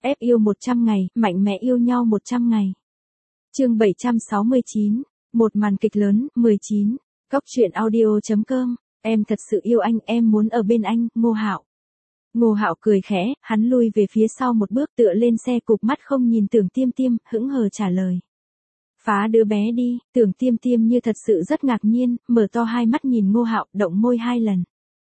Ép yêu 100 ngày, mạnh mẽ yêu nhau 100 ngày. Chương 769, một màn kịch lớn, 19. Góc truyện audio.com. Em thật sự yêu anh, em muốn ở bên anh, Ngô Hạo. Ngô Hạo cười khẽ, hắn lui về phía sau một bước tựa lên xe cụp mắt không nhìn Tưởng Tiêm Tiêm, hững hờ trả lời. Phá đứa bé đi, Tưởng Tiêm Tiêm như thật sự rất ngạc nhiên, mở to hai mắt nhìn Ngô Hạo, động môi 2 lần.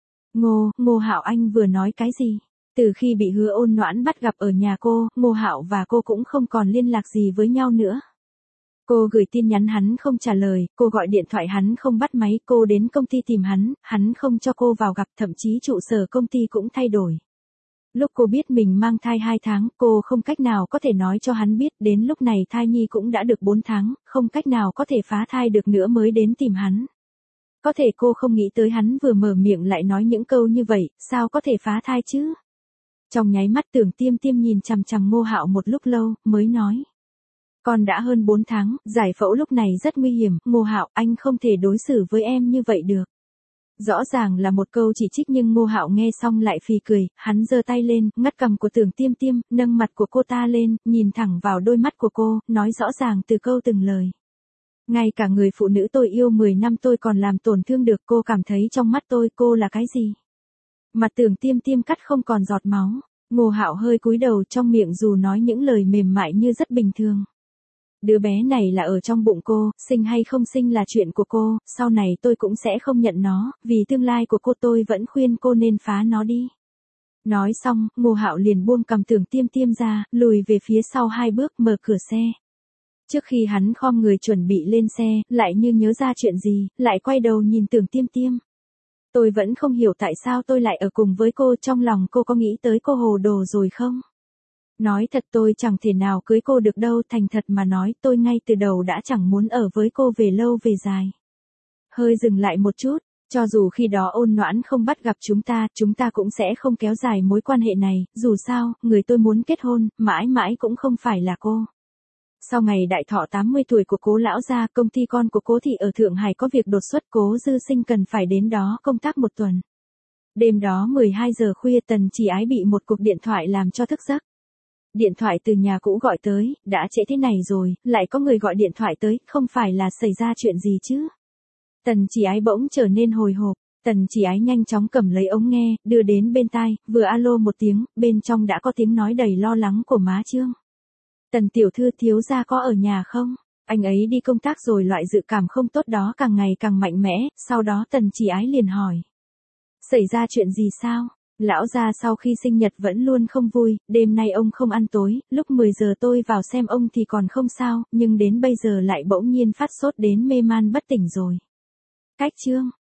Ngô Hạo anh vừa nói cái gì? Từ khi bị Hứa Ôn Noãn bắt gặp ở nhà cô, Ngô Hạo và cô cũng không còn liên lạc gì với nhau nữa. Cô gửi tin nhắn hắn không trả lời, cô gọi điện thoại hắn không bắt máy, cô đến công ty tìm hắn không cho cô vào gặp, thậm chí trụ sở công ty cũng thay đổi. Lúc cô biết mình mang thai 2 tháng, cô không cách nào có thể nói cho hắn biết, đến lúc này thai nhi cũng đã được 4 tháng, không cách nào có thể phá thai được nữa mới đến tìm hắn. Có thể cô không nghĩ tới hắn vừa mở miệng lại nói những câu như vậy, sao có thể phá thai chứ? Trong nháy mắt Tưởng Tiêm Tiêm nhìn chằm chằm Ngô Hạo một lúc lâu, mới nói. Con đã hơn 4 tháng, giải phẫu lúc này rất nguy hiểm, Ngô Hạo, anh không thể đối xử với em như vậy được. Rõ ràng là một câu chỉ trích nhưng Ngô Hạo nghe xong lại phì cười, hắn giơ tay lên, ngắt cằm của Tưởng Tiêm Tiêm, nâng mặt của cô ta lên, nhìn thẳng vào đôi mắt của cô, nói rõ ràng từ câu từng lời. Ngay cả người phụ nữ tôi yêu 10 năm tôi còn làm tổn thương được, cô cảm thấy trong mắt tôi cô là cái gì? Mặt Tưởng Tiêm Tiêm cắt không còn giọt máu, Ngô Hạo hơi cúi đầu, trong miệng dù nói những lời mềm mại như rất bình thường. Đứa bé này là ở trong bụng cô, sinh hay không sinh là chuyện của cô, sau này tôi cũng sẽ không nhận nó, vì tương lai của cô tôi vẫn khuyên cô nên phá nó đi. Nói xong, Ngô Hạo liền buông cầm Tưởng Tiêm Tiêm ra, lùi về phía sau 2 bước, mở cửa xe. Trước khi hắn khom người chuẩn bị lên xe, lại như nhớ ra chuyện gì, lại quay đầu nhìn Tưởng Tiêm Tiêm. Tôi vẫn không hiểu tại sao tôi lại ở cùng với cô, trong lòng cô có nghĩ tới cô hồ đồ rồi không? Nói thật tôi chẳng thể nào cưới cô được đâu, thành thật mà nói tôi ngay từ đầu đã chẳng muốn ở với cô về lâu về dài. Hơi dừng lại một chút, cho dù khi đó Ôn Noãn không bắt gặp chúng ta cũng sẽ không kéo dài mối quan hệ này, dù sao, người tôi muốn kết hôn, mãi mãi cũng không phải là cô. Sau ngày đại thọ 80 tuổi của Cố lão gia, công ty con của Cố thị ở Thượng Hải có việc đột xuất, Cố Dư Sinh cần phải đến đó công tác 1 tuần. Đêm đó 12 giờ khuya Tần Chỉ Ái bị một cuộc điện thoại làm cho thức giấc. Điện thoại từ nhà cũ gọi tới, đã trễ thế này rồi, lại có người gọi điện thoại tới, không phải là xảy ra chuyện gì chứ? Tần Chỉ Ái bỗng trở nên hồi hộp, Tần Chỉ Ái nhanh chóng cầm lấy ống nghe, đưa đến bên tai, vừa alo một tiếng, bên trong đã có tiếng nói đầy lo lắng của má Trương. Tần tiểu thư, thiếu gia có ở nhà không? Anh ấy đi công tác rồi, loại dự cảm không tốt đó càng ngày càng mạnh mẽ, sau đó Tần Chỉ Ái liền hỏi. Xảy ra chuyện gì sao? Lão gia sau khi sinh nhật vẫn luôn không vui, đêm nay ông không ăn tối, lúc 10 giờ tôi vào xem ông thì còn không sao, nhưng đến bây giờ lại bỗng nhiên phát sốt đến mê man bất tỉnh rồi. Cách Trương,